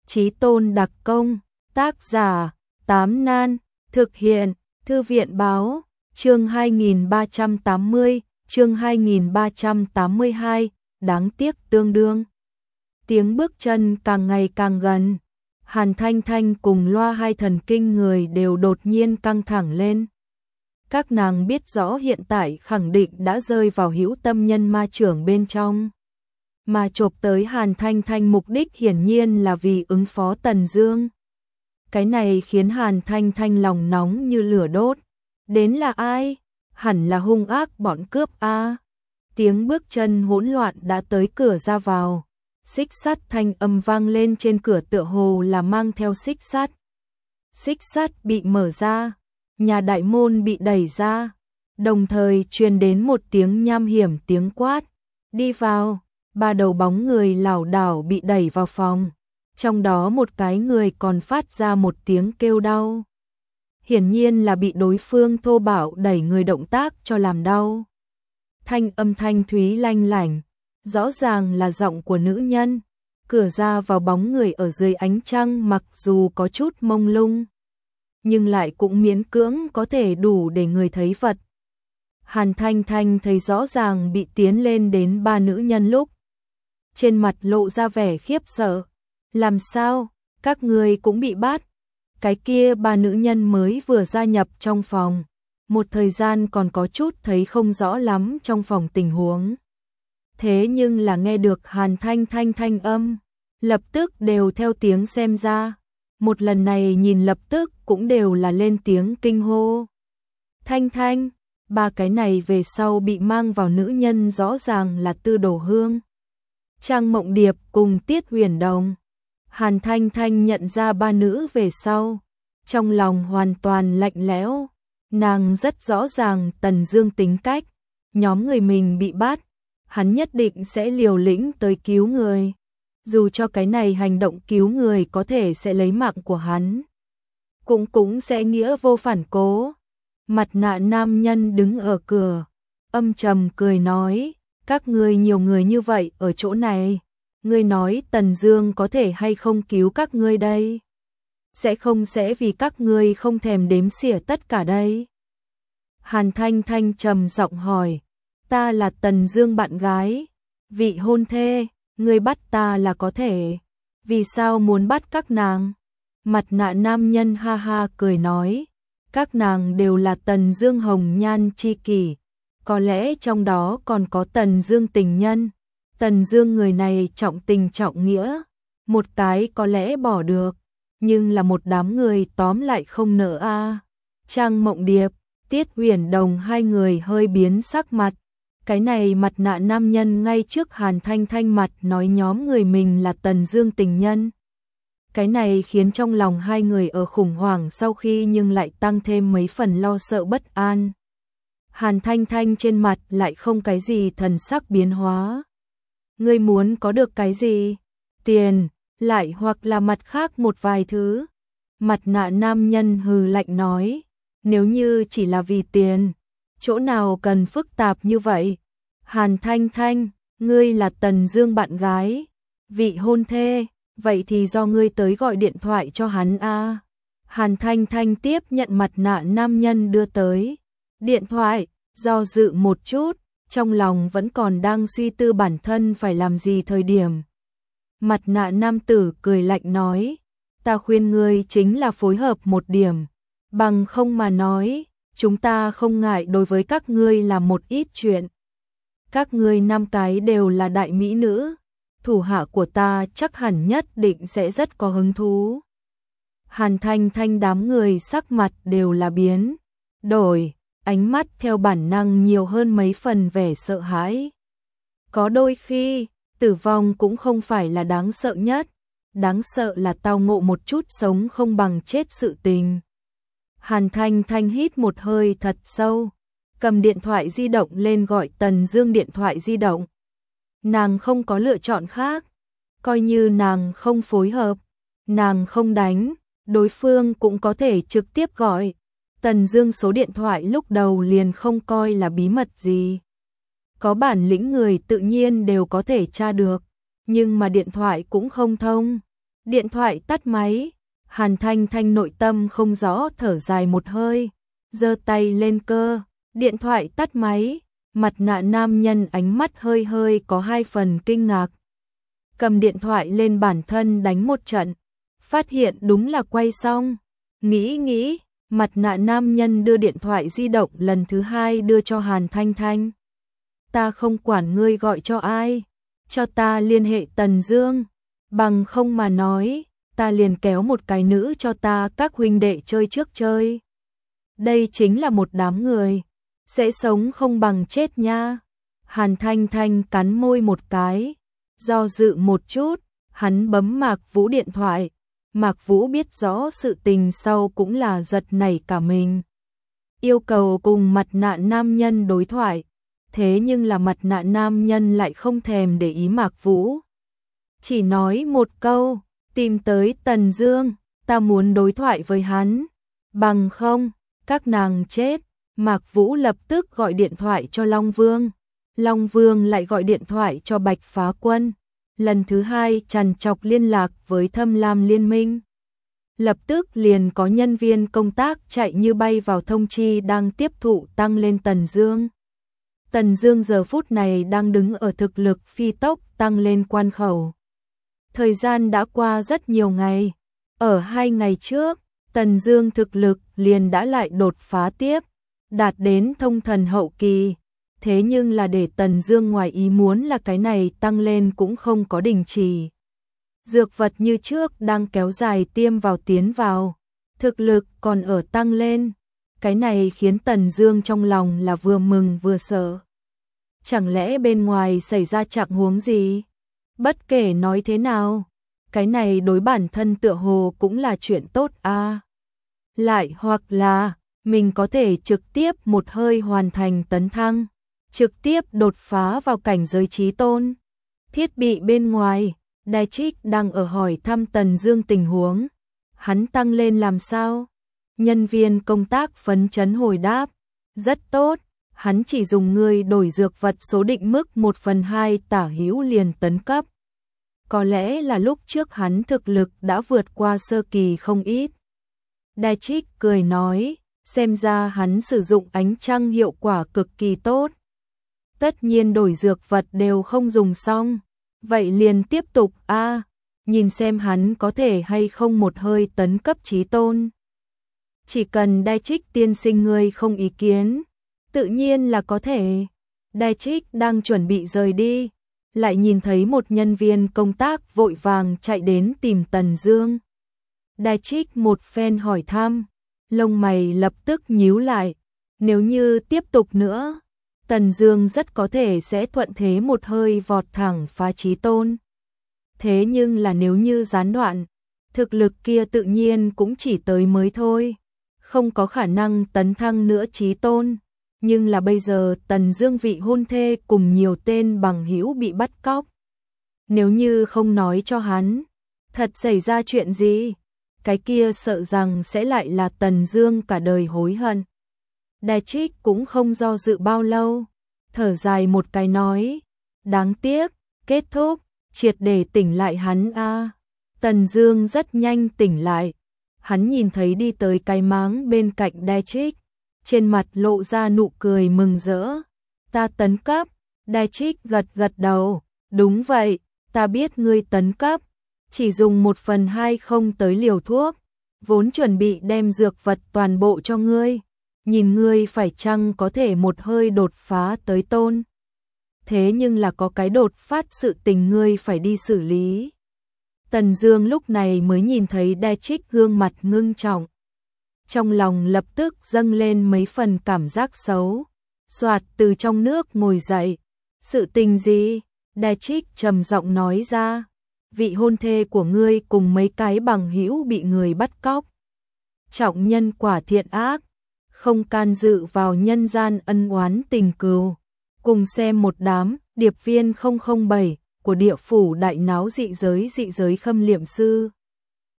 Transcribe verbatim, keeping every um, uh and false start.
Chí tôn đặc công, tác giả, Tám Nan, thực hiện, Thư viện báo, chương hai nghìn ba trăm tám mươi, chương hai nghìn ba trăm tám mươi hai, đáng tiếc tương đương. Tiếng bước chân càng ngày càng gần, Hàn Thanh Thanh cùng Loa hai thần kinh người đều đột nhiên căng thẳng lên. Các nàng biết rõ hiện tại khẳng định đã rơi vào hữu tâm nhân ma trưởng bên trong. Mà chộp tới Hàn Thanh Thanh mục đích hiển nhiên là vì ứng phó Tần Dương. Cái này khiến Hàn Thanh Thanh lòng nóng như lửa đốt. Đến là ai? Hẳn là hung ác bọn cướp a. Tiếng bước chân hỗn loạn đã tới cửa ra vào. Xích sắt thanh âm vang lên trên cửa tựa hồ là mang theo xích sắt. Xích sắt bị mở ra, nhà đại môn bị đẩy ra, đồng thời truyền đến một tiếng nham hiểm tiếng quát. Đi vào, ba đầu bóng người lảo đảo bị đẩy vào phòng. Trong đó một cái người còn phát ra một tiếng kêu đau. Hiển nhiên là bị đối phương thô bạo đẩy người động tác cho làm đau. Thanh âm thanh thúy lanh lảnh, rõ ràng là giọng của nữ nhân. Cửa ra vào bóng người ở dưới ánh trăng mặc dù có chút mông lung, nhưng lại cũng miễn cưỡng có thể đủ để người thấy vật. Hàn Thanh Thanh thấy rõ ràng bị tiến lên đến ba nữ nhân lúc. Trên mặt lộ ra vẻ khiếp sợ. Làm sao, các người cũng bị bắt? Cái kia ba nữ nhân mới vừa gia nhập trong phòng. Một thời gian còn có chút thấy không rõ lắm trong phòng tình huống. Thế nhưng là nghe được Hàn Thanh Thanh thanh âm, lập tức đều theo tiếng xem ra. Một lần này nhìn lập tức cũng đều là lên tiếng kinh hô. Thanh Thanh, ba cái này về sau bị mang vào nữ nhân rõ ràng là Tư Đồ Hương, Trang Mộng Điệp cùng Tiết Huyền Đồng. Hàn Thanh Thanh nhận ra ba nữ về sau, trong lòng hoàn toàn lạnh lẽo. Nàng rất rõ ràng Tần Dương tính cách, nhóm người mình bị bắt, hắn nhất định sẽ liều lĩnh tới cứu người. Dù cho cái này hành động cứu người có thể sẽ lấy mạng của hắn, cũng cũng sẽ nghĩa vô phản cố. Mặt nạ nam nhân đứng ở cửa, âm trầm cười nói, các ngươi nhiều người như vậy ở chỗ này, ngươi nói Tần Dương có thể hay không cứu các ngươi đây? Sẽ không sẽ vì các ngươi không thèm đếm xỉa tất cả đây? Hàn Thanh Thanh trầm giọng hỏi, ta là Tần Dương bạn gái, vị hôn thê, ngươi bắt ta là có thể, vì sao muốn bắt các nàng? Mặt nạ nam nhân ha ha cười nói, các nàng đều là Tần Dương hồng nhan chi kỷ, có lẽ trong đó còn có Tần Dương tình nhân. Tần Dương người này trọng tình trọng nghĩa, một cái có lẽ bỏ được, nhưng là một đám người tóm lại không nỡ a. À. Trang Mộng Điệp, Tiết Huyền Đồng hai người hơi biến sắc mặt. Cái này mặt nạ nam nhân ngay trước Hàn Thanh Thanh mặt nói nhóm người mình là Tần Dương tình nhân. Cái này khiến trong lòng hai người ở khủng hoảng sau khi nhưng lại tăng thêm mấy phần lo sợ bất an. Hàn Thanh Thanh trên mặt lại không cái gì thần sắc biến hóa. Ngươi muốn có được cái gì? Tiền, lại hoặc là mặt khác một vài thứ. Mặt nạ nam nhân hừ lạnh nói, nếu như chỉ là vì tiền, chỗ nào cần phức tạp như vậy? Hàn Thanh Thanh, ngươi là Tần Dương bạn gái, vị hôn thê, vậy thì do ngươi tới gọi điện thoại cho hắn a. À. Hàn Thanh Thanh tiếp nhận mặt nạ nam nhân đưa tới điện thoại, do dự một chút, trong lòng vẫn còn đang suy tư bản thân phải làm gì thời điểm. Mặt nạ nam tử cười lạnh nói, ta khuyên ngươi chính là phối hợp một điểm, bằng không mà nói, chúng ta không ngại đối với các ngươi làm một ít chuyện. Các ngươi năm cái đều là đại mỹ nữ, thủ hạ của ta chắc hẳn nhất định sẽ rất có hứng thú. Hàn Thanh Thanh đám người sắc mặt đều là biến đổi, ánh mắt theo bản năng nhiều hơn mấy phần vẻ sợ hãi. Có đôi khi, tử vong cũng không phải là đáng sợ nhất, đáng sợ là tao ngộ một chút sống không bằng chết sự tình. Hàn Thanh Thanh hít một hơi thật sâu, cầm điện thoại di động lên gọi Tần Dương điện thoại di động. Nàng không có lựa chọn khác, coi như nàng không phối hợp, nàng không đánh, đối phương cũng có thể trực tiếp gọi. Tần Dương số điện thoại lúc đầu liền không coi là bí mật gì. Có bản lĩnh người tự nhiên đều có thể tra được, nhưng mà điện thoại cũng không thông. Điện thoại tắt máy, Hàn Thanh Thanh nội tâm không rõ thở dài một hơi, giơ tay lên cơ, điện thoại tắt máy, mặt nạ nam nhân ánh mắt hơi hơi có hai phần kinh ngạc. Cầm điện thoại lên bản thân đánh một trận, phát hiện đúng là quay xong, nghĩ nghĩ, mặt nạ nam nhân đưa điện thoại di động lần thứ hai đưa cho Hàn Thanh Thanh. Ta không quản ngươi gọi cho ai, cho ta liên hệ Tần Dương, bằng không mà nói, ta liền kéo một cái nữ cho ta các huynh đệ chơi trước chơi. Đây chính là một đám người, sẽ sống không bằng chết nha. Hàn Thanh Thanh cắn môi một cái, do dự một chút, hắn bấm Mạc Vũ điện thoại. Mạc Vũ biết rõ sự tình sau cũng là giật nảy cả mình. Yêu cầu cùng mặt nạ nam nhân đối thoại, thế nhưng là mặt nạ nam nhân lại không thèm để ý Mạc Vũ. Chỉ nói một câu, tìm tới Tần Dương, ta muốn đối thoại với hắn, bằng không, các nàng chết. Mạc Vũ lập tức gọi điện thoại cho Long Vương, Long Vương lại gọi điện thoại cho Bạch Phá Quân, lần thứ hai trằn trọc liên lạc với Thâm Lam Liên Minh. Lập tức liền có nhân viên công tác chạy như bay vào thông chi đang tiếp thụ tăng lên Tần Dương. Tần Dương giờ phút này đang đứng ở thực lực phi tốc tăng lên quan khẩu. Thời gian đã qua rất nhiều ngày, ở hai ngày trước, Tần Dương thực lực liền đã lại đột phá tiếp, đạt đến thông thần hậu kỳ. Thế nhưng là để Tần Dương ngoài ý muốn là cái này tăng lên cũng không có đình chỉ. Dược vật như trước đang kéo dài tiêm vào tiến vào, thực lực còn ở tăng lên. Cái này khiến Tần Dương trong lòng là vừa mừng vừa sợ. Chẳng lẽ bên ngoài xảy ra trạng huống gì? Bất kể nói thế nào, cái này đối bản thân tựa hồ cũng là chuyện tốt a. À. Lại hoặc là mình có thể trực tiếp một hơi hoàn thành tấn thăng, trực tiếp đột phá vào cảnh giới chí tôn. Thiết bị bên ngoài, Đài Trích đang ở hỏi thăm Tần Dương tình huống. Hắn tăng lên làm sao? Nhân viên công tác phấn chấn hồi đáp, rất tốt, hắn chỉ dùng người đổi dược vật số định mức một phần hai tả hữu liền tấn cấp. Có lẽ là lúc trước hắn thực lực đã vượt qua sơ kỳ không ít. Đài Trích cười nói, xem ra hắn sử dụng ánh trăng hiệu quả cực kỳ tốt. Tất nhiên đổi dược vật đều không dùng xong, vậy liền tiếp tục a, à, nhìn xem hắn có thể hay không một hơi tấn cấp chí tôn. Chỉ cần Đài Trích tiên sinh ngươi không ý kiến, tự nhiên là có thể. Đài Trích đang chuẩn bị rời đi, lại nhìn thấy một nhân viên công tác vội vàng chạy đến tìm Tần Dương. Đài Trích một phen hỏi thăm, lông mày lập tức nhíu lại, nếu như tiếp tục nữa, Tần Dương rất có thể sẽ thuận thế một hơi vọt thẳng phá chí tôn. Thế nhưng là nếu như gián đoạn, thực lực kia tự nhiên cũng chỉ tới mới thôi, không có khả năng tấn thăng nữa chí tôn. Nhưng là bây giờ Tần Dương vị hôn thê cùng nhiều tên bằng hữu bị bắt cóc. Nếu như không nói cho hắn, thật xảy ra chuyện gì, cái kia sợ rằng sẽ lại là Tần Dương cả đời hối hận. Đài Trích cũng không do dự bao lâu, thở dài một cái nói, đáng tiếc, kết thúc, triệt để tỉnh lại hắn a. À. Tần Dương rất nhanh tỉnh lại, hắn nhìn thấy đi tới cái máng bên cạnh Đài Trích, trên mặt lộ ra nụ cười mừng rỡ. Ta tấn cấp, Đài Trích gật gật đầu, đúng vậy, ta biết ngươi tấn cấp, chỉ dùng một phần hai không tới liều thuốc, vốn chuẩn bị đem dược vật toàn bộ cho ngươi, nhìn ngươi phải chăng có thể một hơi đột phá tới tôn. Thế nhưng là có cái đột phát sự tình ngươi phải đi xử lý. Tần Dương lúc này mới nhìn thấy Đài Trích gương mặt ngưng trọng. Trong lòng lập tức dâng lên mấy phần cảm giác xấu. Soạt từ trong nước ngồi dậy. Sự tình gì? Đài Trích trầm giọng nói ra. Vị hôn thê của ngươi cùng mấy cái bằng hữu bị người bắt cóc. Trọng nhân quả thiện ác, không can dự vào nhân gian ân oán tình cừu. Cùng xem một đám điệp viên không không bảy của địa phủ đại náo dị giới dị giới khâm liệm sư.